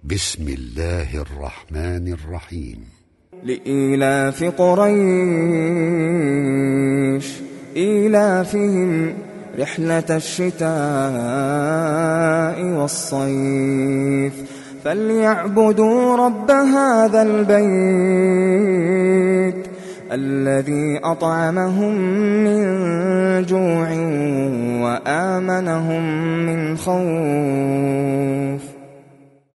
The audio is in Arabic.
بسم الله الرحمن الرحيم. لإيلاف قريش إيلافهم رحلة الشتاء والصيف فليعبدوا رب هذا البيت الذي أطعمهم من جوع وآمنهم من خوف.